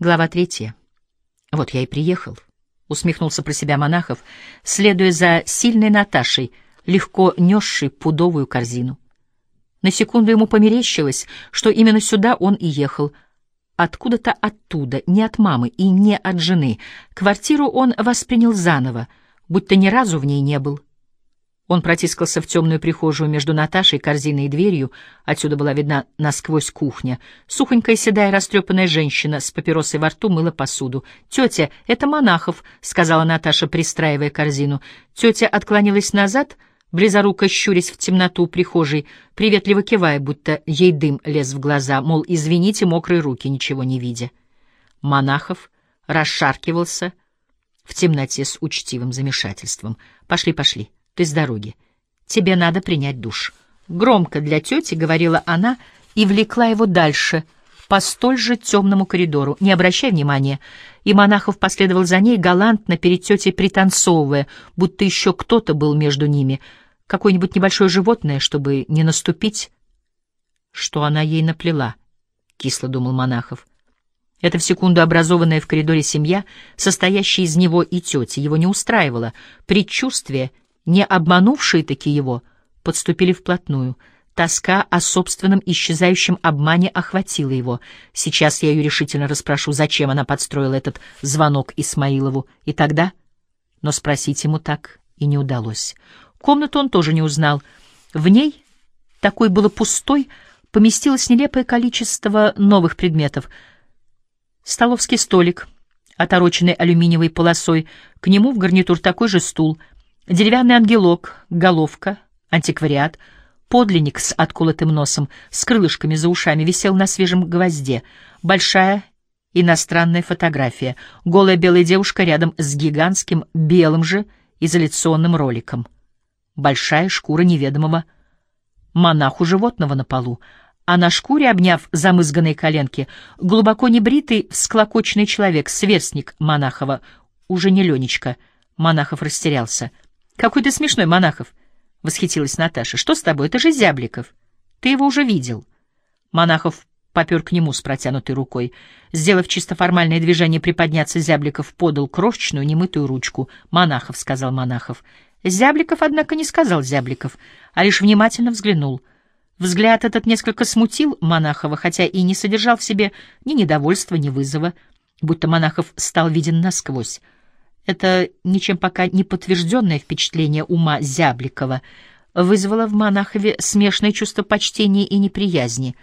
Глава 3. «Вот я и приехал», — усмехнулся про себя Монахов, следуя за сильной Наташей, легко несшей пудовую корзину. На секунду ему померещилось, что именно сюда он и ехал. Откуда-то оттуда, не от мамы и не от жены. Квартиру он воспринял заново, будто ни разу в ней не был. Он протискался в темную прихожую между Наташей, корзиной и дверью. Отсюда была видна насквозь кухня. Сухонькая седая растрепанная женщина с папиросой во рту мыла посуду. «Тетя, это Монахов», — сказала Наташа, пристраивая корзину. Тетя отклонилась назад, близоруко щурясь в темноту прихожей, приветливо кивая, будто ей дым лез в глаза, мол, извините, мокрые руки, ничего не видя. Монахов расшаркивался в темноте с учтивым замешательством. «Пошли, пошли. Ты с дороги. Тебе надо принять душ». Громко для тети говорила она и влекла его дальше, по столь же темному коридору. «Не обращай внимания». И Монахов последовал за ней, галантно перед тетей пританцовывая, будто еще кто-то был между ними, какое-нибудь небольшое животное, чтобы не наступить. Что она ей наплела, кисло думал Монахов. Эта в секунду образованная в коридоре семья, состоящая из него и тети, его не устраивала. Предчувствие, не обманувшие-таки его, подступили вплотную. Тоска о собственном исчезающем обмане охватила его. Сейчас я ее решительно расспрошу, зачем она подстроила этот звонок Исмаилову. И тогда... Но спросить ему так и не удалось. Комнату он тоже не узнал. В ней, такой было пустой, поместилось нелепое количество новых предметов. Столовский столик, отороченный алюминиевой полосой, к нему в гарнитур такой же стул, деревянный ангелок, головка, антиквариат, подлинник с отколотым носом, с крылышками за ушами, висел на свежем гвозде, большая иностранная фотография, голая белая девушка рядом с гигантским белым же изоляционным роликом, большая шкура неведомого монаху животного на полу, а на шкуре, обняв замызганные коленки, глубоко небритый, всклокоченный человек, сверстник Монахова, уже не Ленечка. Монахов растерялся. «Какой ты смешной, Монахов!» — восхитилась Наташа. «Что с тобой? Это же Зябликов. Ты его уже видел». Монахов попер к нему с протянутой рукой. Сделав чисто формальное движение приподняться, Зябликов подал крошечную немытую ручку. «Монахов», — сказал Монахов. Зябликов, однако, не сказал Зябликов, а лишь внимательно взглянул. Взгляд этот несколько смутил Монахова, хотя и не содержал в себе ни недовольства, ни вызова, будто Монахов стал виден насквозь. Это ничем пока не подтвержденное впечатление ума Зябликова вызвало в Монахове смешанное чувство почтения и неприязни.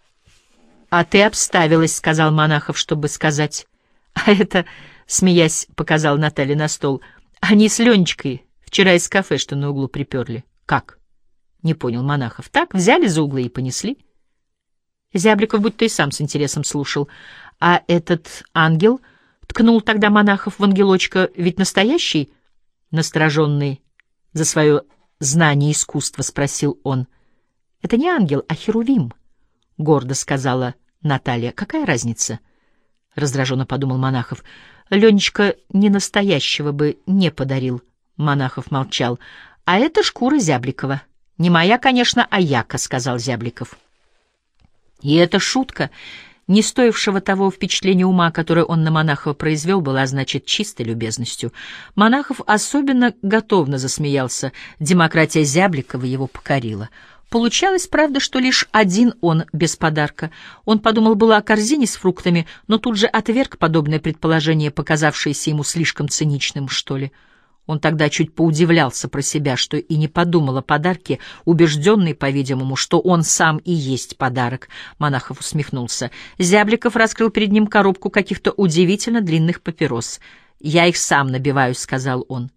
«А ты обставилась», — сказал Монахов, чтобы сказать. «А это», — смеясь, показал Наталья на стол, — «они с Ленечкой вчера из кафе, что на углу приперли». «Как?» — не понял Монахов. «Так, взяли за углы и понесли». Зябликов будто и сам с интересом слушал. «А этот ангел...» — ткнул тогда Монахов в ангелочка. «Ведь настоящий?» — настороженный за свое знание искусства спросил он. «Это не ангел, а херувим», — гордо сказала Наталья. «Какая разница?» — раздраженно подумал Монахов. «Ленечка не настоящего бы не подарил». Монахов молчал. «А это шкура Зябликова. Не моя, конечно, а яка», — сказал Зябликов. И эта шутка, не стоившего того впечатления ума, которое он на Монахова произвел, была, значит, чистой любезностью. Монахов особенно готовно засмеялся. Демократия Зябликова его покорила. Получалось, правда, что лишь один он без подарка. Он подумал было о корзине с фруктами, но тут же отверг подобное предположение, показавшееся ему слишком циничным, что ли. Он тогда чуть поудивлялся про себя, что и не подумал о подарке, убежденный, по-видимому, что он сам и есть подарок. Монахов усмехнулся. Зябликов раскрыл перед ним коробку каких-то удивительно длинных папирос. «Я их сам набиваю», — сказал он.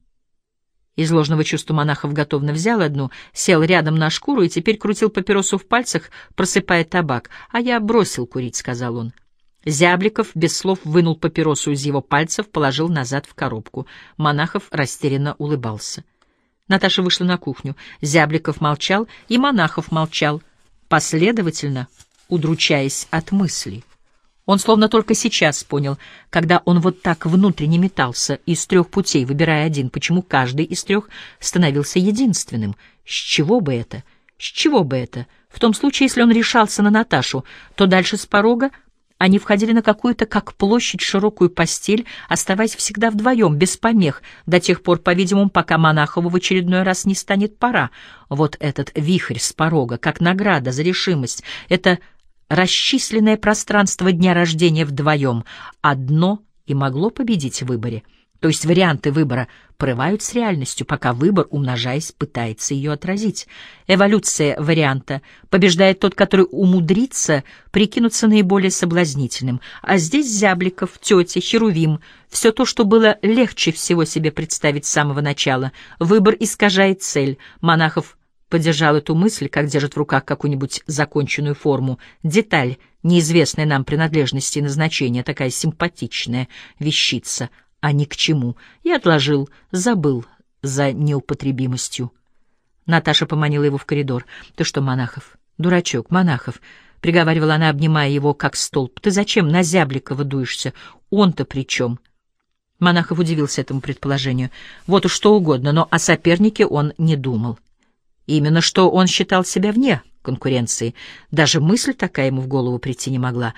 Из ложного чувства Монахов готовно взял одну, сел рядом на шкуру и теперь крутил папиросу в пальцах, просыпая табак. «А я бросил курить», — сказал он. Зябликов без слов вынул папиросу из его пальцев, положил назад в коробку. Монахов растерянно улыбался. Наташа вышла на кухню. Зябликов молчал, и Монахов молчал, последовательно удручаясь от мыслей. Он словно только сейчас понял, когда он вот так внутренне метался из трех путей, выбирая один, почему каждый из трех становился единственным. С чего бы это? С чего бы это? В том случае, если он решался на Наташу, то дальше с порога Они входили на какую-то, как площадь, широкую постель, оставаясь всегда вдвоем, без помех, до тех пор, по-видимому, пока Монахову в очередной раз не станет пора. Вот этот вихрь с порога, как награда за решимость, это расчисленное пространство дня рождения вдвоем, одно и могло победить в выборе. То есть варианты выбора порывают с реальностью, пока выбор, умножаясь, пытается ее отразить. Эволюция варианта: побеждает тот, который умудрится прикинуться наиболее соблазнительным. А здесь Зябликов, тетя, Херувим, все то, что было легче всего себе представить с самого начала. Выбор искажает цель. Монахов поддержал эту мысль, как держит в руках какую-нибудь законченную форму, деталь, неизвестной нам принадлежности и назначения, такая симпатичная вещица, а ни к чему, и отложил, забыл за неупотребимостью. Наташа поманила его в коридор. «Ты что, Монахов? Дурачок, Монахов!» — приговаривала она, обнимая его, как столб. «Ты зачем на Зябликова дуешься? Он-то при чем?» Монахов удивился этому предположению. Вот уж что угодно, но о сопернике он не думал. Именно что он считал себя вне конкуренции. Даже мысль такая ему в голову прийти не могла.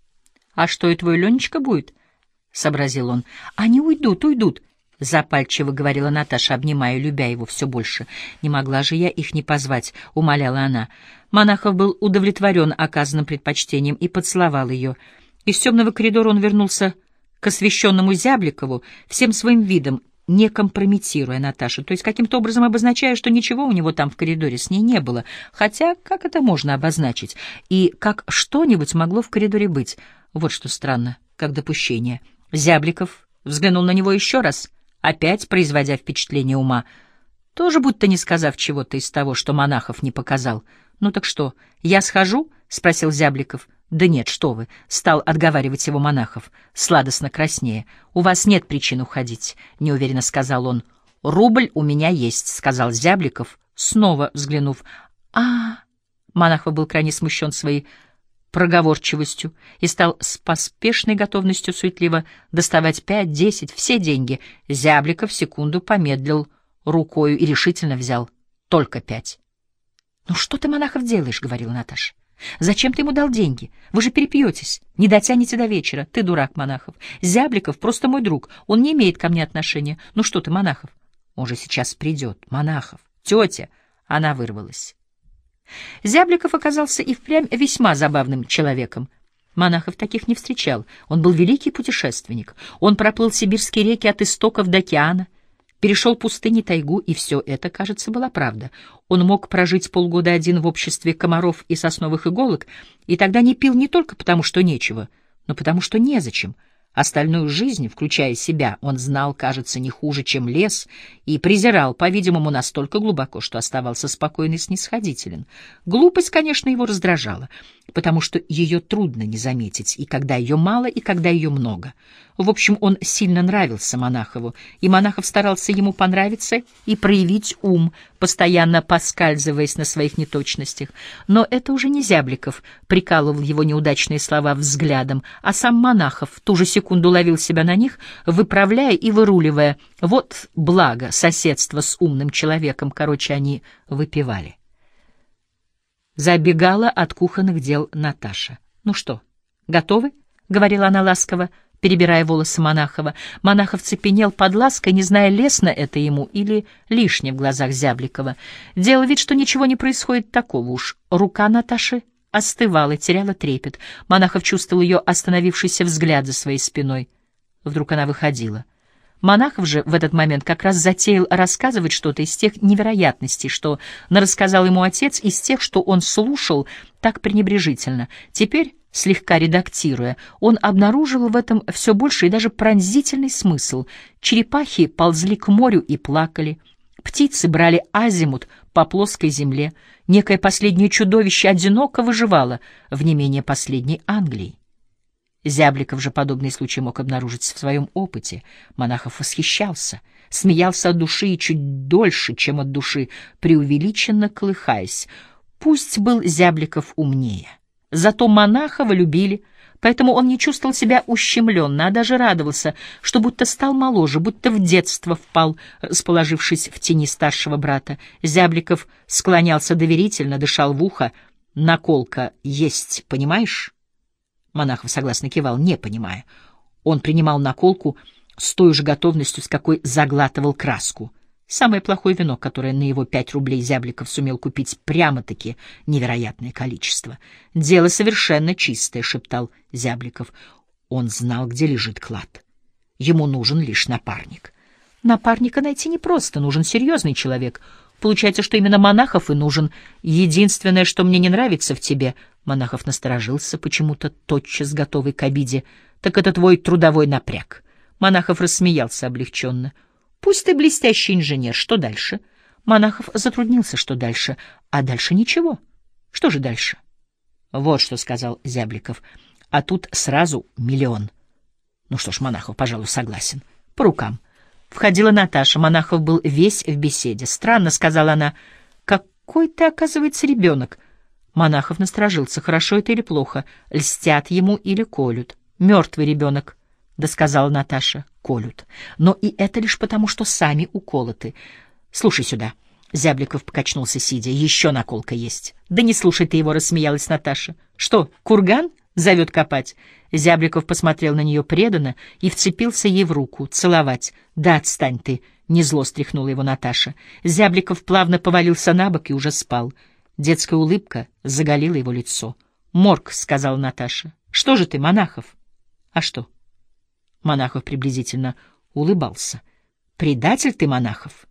«А что, и твой Ленечка будет?» — сообразил он. «Они уйдут», — запальчиво говорила Наташа, обнимая и любя его все больше. «Не могла же я их не позвать», — умоляла она. Монахов был удовлетворен оказанным предпочтением и поцеловал ее. Из темного коридора он вернулся к освещенному Зябликову, всем своим видом не компрометируя Наташу, то есть каким-то образом обозначая, что ничего у него там в коридоре с ней не было. Хотя как это можно обозначить? И как что-нибудь могло в коридоре быть? Вот что странно, как допущение. Зябликов взглянул на него еще раз, опять производя впечатление ума, тоже будто не сказав чего-то из того, что Монахов не показал. «Ну так что, я схожу?» — спросил Зябликов. «Да нет, что вы!» — стал отговаривать его Монахов, сладостно краснея. «У вас нет причин уходить», — неуверенно сказал он. «Рубль у меня есть», — сказал Зябликов, снова взглянув. Монахов был крайне смущен своей проговорчивостью и стал с поспешной готовностью суетливо доставать 5, 10, все деньги. Зябликов секунду помедлил рукою и решительно взял только 5. «Ну что ты, Монахов, делаешь?» — говорила Наташа. «Зачем ты ему дал деньги? Вы же перепьетесь, не дотянете до вечера. Ты дурак, Монахов. Зябликов просто мой друг, он не имеет ко мне отношения. Ну что ты, Монахов? Он же сейчас придет. Монахов, тетя!» Она вырвалась. Зябликов оказался и впрямь весьма забавным человеком. Монахов таких не встречал. Он был великий путешественник. Он проплыл сибирские реки от истоков до океана, перешел пустыни, тайгу, и все это, кажется, была правда. Он мог прожить полгода один в обществе комаров и сосновых иголок, и тогда не пил не только потому, что нечего, но потому, что незачем. Остальную жизнь, включая себя, он знал, кажется, не хуже, чем лес, и презирал, по-видимому, настолько глубоко, что оставался спокойно и снисходителен. Глупость, конечно, его раздражала, потому что ее трудно не заметить, и когда ее мало, и когда ее много. В общем, он сильно нравился Монахову, и Монахов старался ему понравиться и проявить ум, постоянно поскальзываясь на своих неточностях. Но это уже не Зябликов прикалывал его неудачные слова взглядом, а сам Монахов в ту же секунду ловил себя на них, выправляя и выруливая. Вот благо соседства с умным человеком, короче, они выпивали. Забегала от кухонных дел Наташа. «Ну что, готовы?» — говорила она ласково, перебирая волосы Монахова. Монахов цепенел под лаской, не зная, лестно это ему или лишнее в глазах Зябликова. Делал вид, что ничего не происходит такого уж. Рука Наташи остывала, теряла трепет. Монахов чувствовал ее остановившийся взгляд за своей спиной. Вдруг она выходила. Монахов же в этот момент как раз затеял рассказывать что-то из тех невероятностей, что нарассказал ему отец, из тех, что он слушал так пренебрежительно. Теперь, слегка редактируя, он обнаружил в этом все больше и даже пронзительный смысл. Черепахи ползли к морю и плакали. Птицы брали азимут по плоской земле. Некое последнее чудовище одиноко выживало в не менее последней Англии. Зябликов же подобный случай мог обнаружить в своем опыте. Монахов восхищался, смеялся от души и чуть дольше, чем от души, преувеличенно колыхаясь. Пусть был Зябликов умнее, зато Монахова любили, поэтому он не чувствовал себя ущемленно, а даже радовался, что будто стал моложе, будто в детство впал, расположившись в тени старшего брата. Зябликов склонялся доверительно, дышал в ухо. «Наколка есть, понимаешь?» Монахов согласно кивал, не понимая. Он принимал наколку с той же готовностью, с какой заглатывал краску. Самое плохое вино, которое на его 5 рублей Зябликов сумел купить прямо-таки невероятное количество. «Дело совершенно чистое», — шептал Зябликов. Он знал, где лежит клад. Ему нужен лишь напарник. Напарника найти непросто, нужен серьезный человек. Получается, что именно Монахов и нужен. Единственное, что мне не нравится в тебе... Монахов насторожился, почему-то тотчас готовый к обиде. Так это твой трудовой напряг. Монахов рассмеялся облегченно. Пусть ты блестящий инженер, что дальше? Монахов затруднился, что дальше. А дальше ничего. Что же дальше? Вот что сказал Зябликов. А тут сразу 1 000 000. Ну что ж, Монахов, пожалуй, согласен. По рукам. Входила Наташа. Монахов был весь в беседе. Странно, сказала она. Какой ты, оказывается, ребенок. Монахов насторожился. Хорошо это или плохо? Льстят ему или колют? Мертвый ребенок. Да, сказала Наташа, колют. Но и это лишь потому, что сами уколоты. Слушай сюда. Зябликов покачнулся, сидя. Еще наколка есть. Да не слушай ты его, рассмеялась Наташа. Что, курган зовет копать? Зябликов посмотрел на нее преданно и вцепился ей в руку. Целовать. Да отстань ты, незло стряхнула его Наташа. Зябликов плавно повалился на бок и уже спал. Детская улыбка заголила его лицо. «Морг», — сказала Наташа. «Что же ты, Монахов?» «А что?» Монахов приблизительно улыбался. «Предатель ты, Монахов!»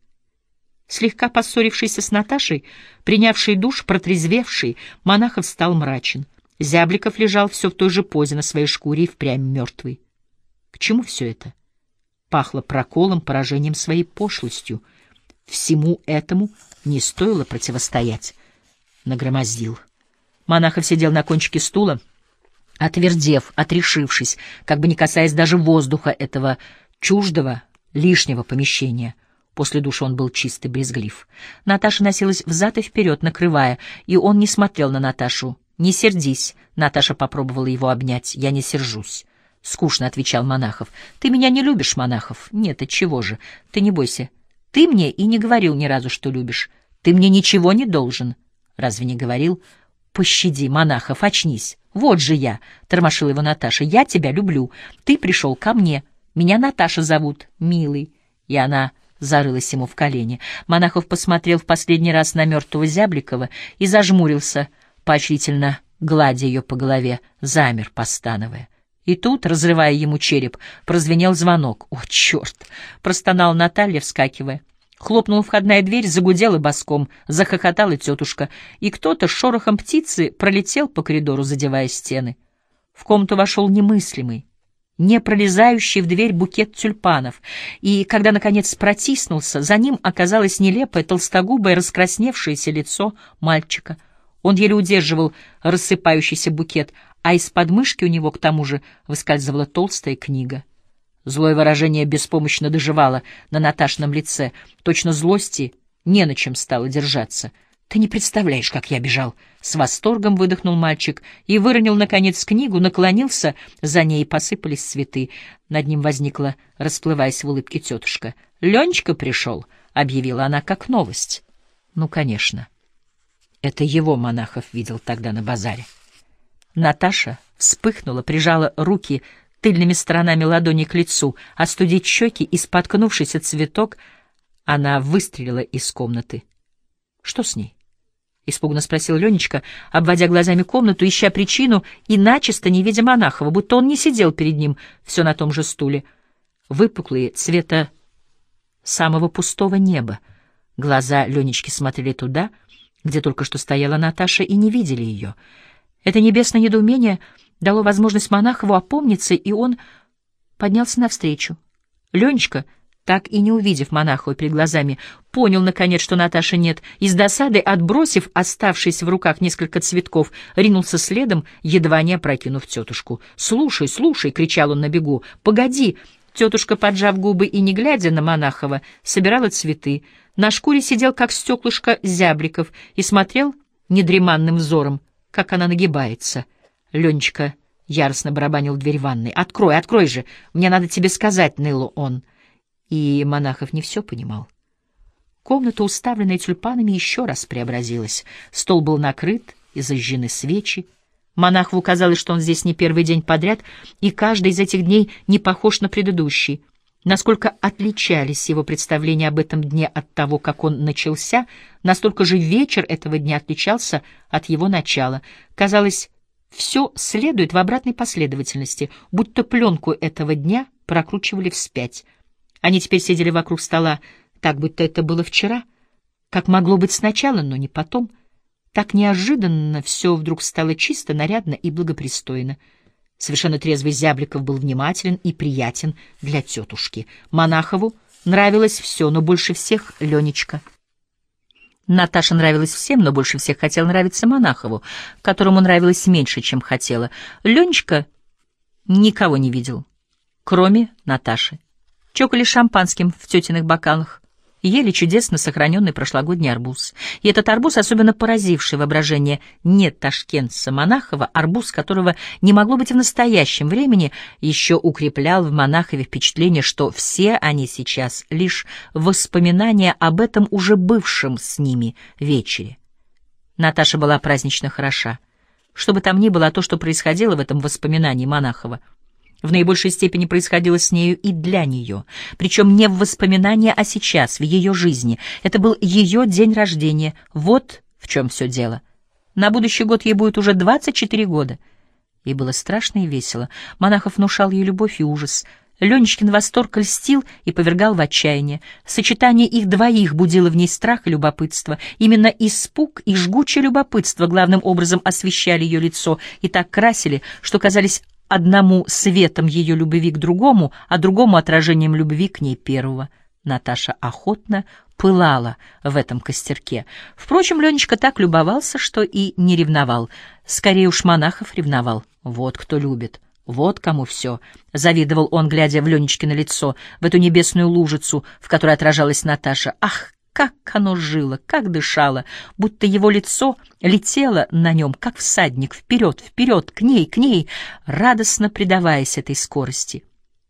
Слегка поссорившийся с Наташей, принявший душ, протрезвевший, Монахов стал мрачен. Зябликов лежал все в той же позе на своей шкуре и впрямь мертвый. К чему все это? Пахло проколом, поражением своей пошлостью. Всему этому не стоило противостоять. Нагромоздил. Монахов сидел на кончике стула, отвердев, отрешившись, как бы не касаясь даже воздуха этого чуждого, лишнего помещения. После душа он был чистый, брезглив. Наташа носилась взад и вперед, накрывая, и он не смотрел на Наташу. «Не сердись», — Наташа попробовала его обнять. «Я не сержусь». «Скучно», — отвечал Монахов. «Ты меня не любишь, Монахов?» «Нет, отчего же? Ты не бойся. Ты мне и не говорил ни разу, что любишь. Ты мне ничего не должен». «Разве не говорил?» «Пощади, Монахов, очнись. Вот же я», — тормошила его Наташа. «Я тебя люблю. Ты пришел ко мне. Меня Наташа зовут, милый». И она зарылась ему в колени. Монахов посмотрел в последний раз на мертвого Зябликова и зажмурился, поощрительно гладя ее по голове, замер, постановая. И тут, разрывая ему череп, прозвенел звонок. «О, черт!» — простонала Наталья, вскакивая. Хлопнула входная дверь, загудела боском, захохотала тетушка, и кто-то с шорохом птицы пролетел по коридору, задевая стены. В комнату вошел немыслимый, не пролезающий в дверь букет тюльпанов, и, когда, наконец, протиснулся, за ним оказалось нелепое, толстогубое, раскрасневшееся лицо мальчика. Он еле удерживал рассыпающийся букет, а из подмышки у него, к тому же, выскальзывала толстая книга. Злое выражение беспомощно доживало на Наташином лице. Точно злости не на чем стало держаться. «Ты не представляешь, как я бежал!» С восторгом выдохнул мальчик и выронил, наконец, книгу, наклонился за ней, и посыпались цветы. Над ним возникла, расплываясь в улыбке, тетушка. «Ленечка пришел», — объявила она как новость. Ну, конечно. Это его Монахов видел тогда на базаре. Наташа вспыхнула, прижала руки тыльными сторонами ладони к лицу, остудить щеки, и, споткнувшись о цветок, она выстрелила из комнаты. — Что с ней? — испуганно спросил Ленечка, обводя глазами комнату, ища причину, и начисто не видя Монахова, будто он не сидел перед ним все на том же стуле. Выпуклые, цвета самого пустого неба. Глаза Ленечки смотрели туда, где только что стояла Наташа, и не видели ее. Это небесное недоумение дало возможность Монахову опомниться, и он поднялся навстречу. Ленечка, так и не увидев Монахова перед глазами, понял, наконец, что Наташи нет, и с досадой, отбросив оставшиеся в руках несколько цветков, ринулся следом, едва не опрокинув тетушку. «Слушай, слушай!» — кричал он на бегу. «Погоди!» Тетушка, поджав губы и не глядя на Монахова, собирала цветы. На шкуре сидел, как стеклышко, Зябликов, и смотрел недреманным взором, как она нагибается. Ленечка яростно барабанил в дверь ванной. «Открой, открой же! Мне надо тебе сказать!» — ныл он. И Монахов не все понимал. Комната, уставленная тюльпанами, еще раз преобразилась. Стол был накрыт и зажжены свечи. Монахову казалось, что он здесь не первый день подряд, и каждый из этих дней не похож на предыдущий. Насколько отличались его представления об этом дне от того, как он начался, настолько же вечер этого дня отличался от его начала. Казалось, все следует в обратной последовательности, будто пленку этого дня прокручивали вспять. Они теперь сидели вокруг стола, так будто это было вчера, как могло быть сначала, но не потом. Так неожиданно все вдруг стало чисто, нарядно и благопристойно. Совершенно трезвый Зябликов был внимателен и приятен для тетушки. Монахову нравилось все, но больше всех Ленечка. Наташа нравилась всем, но больше всех хотела нравиться Монахову, которому нравилось меньше, чем хотела. Ленечка никого не видел, кроме Наташи. Чокали шампанским в тетиных бокалах, ели чудесно сохраненный прошлогодний арбуз. И этот арбуз, особенно поразивший воображение не ташкентца Монахова, арбуз, которого не могло быть в настоящем времени, еще укреплял в Монахове впечатление, что все они сейчас лишь воспоминания об этом уже бывшем с ними вечере. Наташа была празднично хороша. Что бы там ни было, то, что происходило в этом воспоминании Монахова, в наибольшей степени происходило с нею и для нее, причем не в воспоминании, а сейчас, в ее жизни. Это был ее день рождения. Вот в чем все дело. На будущий год ей будет уже 24 года. Ей было страшно и весело. Монахов внушал ей любовь и ужас. Ленечкин восторг льстил и повергал в отчаяние. Сочетание их двоих будило в ней страх и любопытство. Именно испуг и жгучее любопытство главным образом освещали ее лицо и так красили, что казались одному светом ее любви к другому, а другому отражением любви к ней первого. Наташа охотно пылала в этом костерке. Впрочем, Ленечка так любовался, что и не ревновал. Скорее уж Монахов ревновал. Вот кто любит, вот кому все. Завидовал он, глядя в Ленечкино лицо, в эту небесную лужицу, в которой отражалась Наташа. Ах, как оно жило, как дышало, будто его лицо летело на нем, как всадник, вперед, вперед, к ней, радостно предаваясь этой скорости.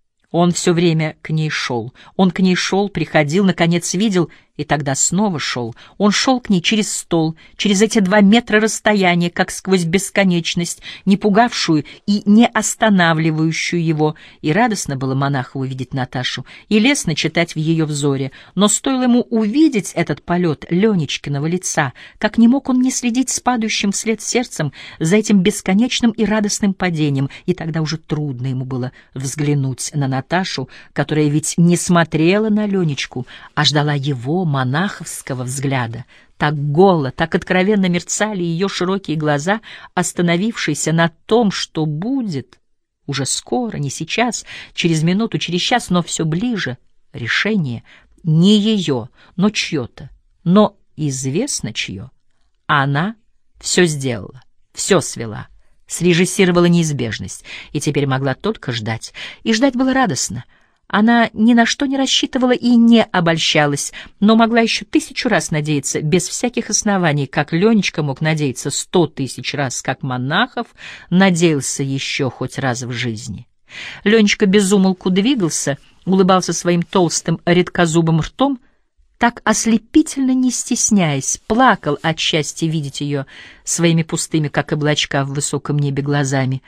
Он все время к ней шел, приходил, наконец видел, и тогда снова шел. Он шел к ней через стол, через эти 2 метра расстояния, как сквозь бесконечность, не пугавшую и не останавливающую его. И радостно было Монахову видеть Наташу, и лестно читать в ее взоре. Но стоило ему увидеть этот полет Ленечкиного лица, как не мог он не следить с падающим вслед сердцем за этим бесконечным и радостным падением, и тогда уже трудно ему было взглянуть на Наташу, которая ведь не смотрела на Ленечку, а ждала его, монаховского взгляда. Так голо, так откровенно мерцали ее широкие глаза, остановившиеся на том, что будет уже скоро, не сейчас, через минуту, через час, но все ближе. Решение не ее, но чье-то, но известно чье. А она все сделала, все свела, срежиссировала неизбежность, и теперь могла только ждать. И ждать было радостно. Она ни на что не рассчитывала и не обольщалась, но могла еще 1000 раз надеяться, без всяких оснований, как Ленечка мог надеяться 100 000 раз, как Монахов надеялся еще хоть раз в жизни. Ленечка без умолку двигался, улыбался своим толстым редкозубым ртом, так ослепительно не стесняясь, плакал от счастья видеть ее своими пустыми, как облачка в высоком небе, глазами.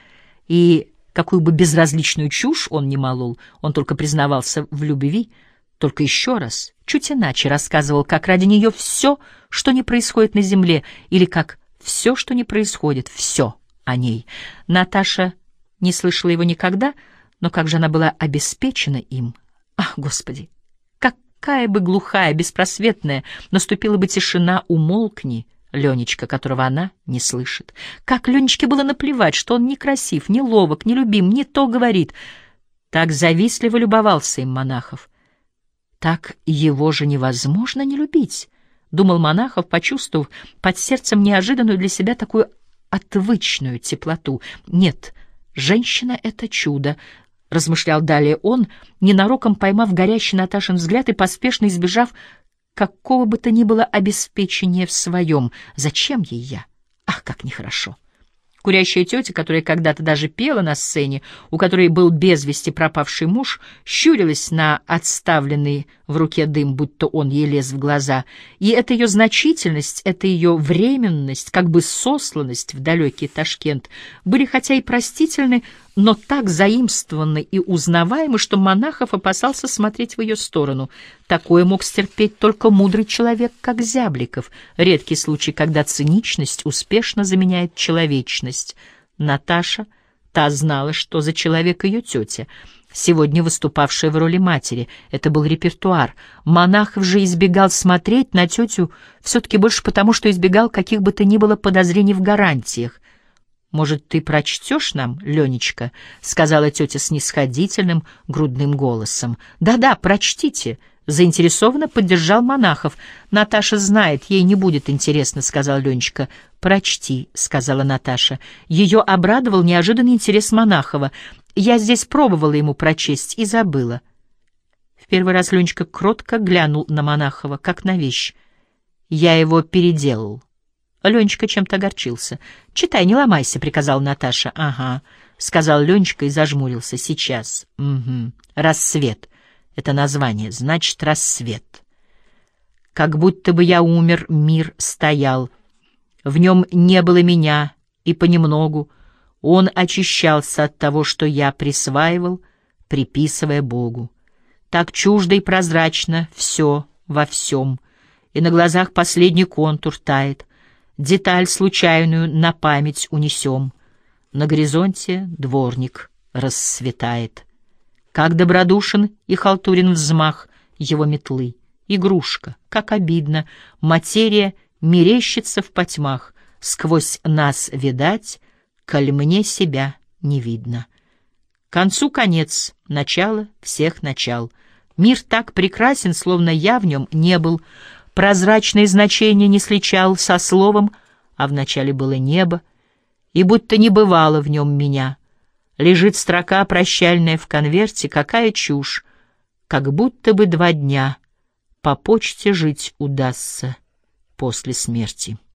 И какую бы безразличную чушь он ни молол, он только признавался в любви, только еще раз, чуть иначе рассказывал, как ради нее все, что не происходит на земле, или как все, что не происходит, все о ней. Наташа не слышала его никогда, но как же она была обеспечена им. Ах, Господи! Какая бы глухая, беспросветная наступила бы тишина, умолкни, Ленечка, которого она не слышит. Как Ленечке было наплевать, что он некрасив, не ловок, не любим, не то говорит. Так завистливо любовался им Монахов. Так его же невозможно не любить, думал Монахов, почувствовав под сердцем неожиданную для себя такую отвычную теплоту. Нет, женщина — это чудо, размышлял далее он, ненароком поймав горящий Наташин взгляд и поспешно избежав какого бы то ни было обеспечения в своем. Зачем ей я? Ах, как нехорошо! Курящая тетя, которая когда-то даже пела на сцене, у которой был без вести пропавший муж, щурилась на отставленный в руке дым, будто он ей лез в глаза. И эта ее значительность, эта ее временность, как бы сосланность в далекий Ташкент, были хотя и простительны, но так заимствованы и узнаваемы, что Монахов опасался смотреть в ее сторону. Такое мог стерпеть только мудрый человек, как Зябликов. Редкий случай, когда циничность успешно заменяет человечность. Наташа, та знала, что за человек ее тетя, сегодня выступавшая в роли матери. Это был репертуар. Монахов же избегал смотреть на тетю все-таки больше потому, что избегал каких бы то ни было подозрений в гарантиях. «Может, ты прочтешь нам, Ленечка?» — сказала тетя снисходительным грудным голосом. «Да-да, прочтите», — заинтересованно поддержал Монахов. «Наташа знает, ей не будет интересно», — сказал Ленечка. «Прочти», — сказала Наташа. Ее обрадовал неожиданный интерес Монахова. «Я здесь пробовала ему прочесть и забыла». В первый раз Ленечка кротко глянул на Монахова, как на вещь. «Я его переделал». Ленечка чем-то огорчился. «Читай, не ломайся», — приказала Наташа. «Ага», — сказал Ленечка и зажмурился. «Сейчас». «Угу. Рассвет. Это название. Значит, рассвет. Как будто бы я умер, мир стоял. В нем не было меня, и понемногу он очищался от того, что я присваивал, приписывая Богу. Так чуждо и прозрачно все во всем, и на глазах последний контур тает. Деталь случайную на память унесем. На горизонте дворник расцветает. Как добродушен и халтурен взмах его метлы. Игрушка, как обидно, материя мерещится в потьмах. Сквозь нас видать, коль мне себя не видно. К концу конец, начало всех начал. Мир так прекрасен, словно я в нем не был. Прозрачное значение не сличал со словом, а вначале было небо, и будто не бывало в нем меня. Лежит строка прощальная в конверте, какая чушь, как будто бы 2 дня по почте жить удастся после смерти.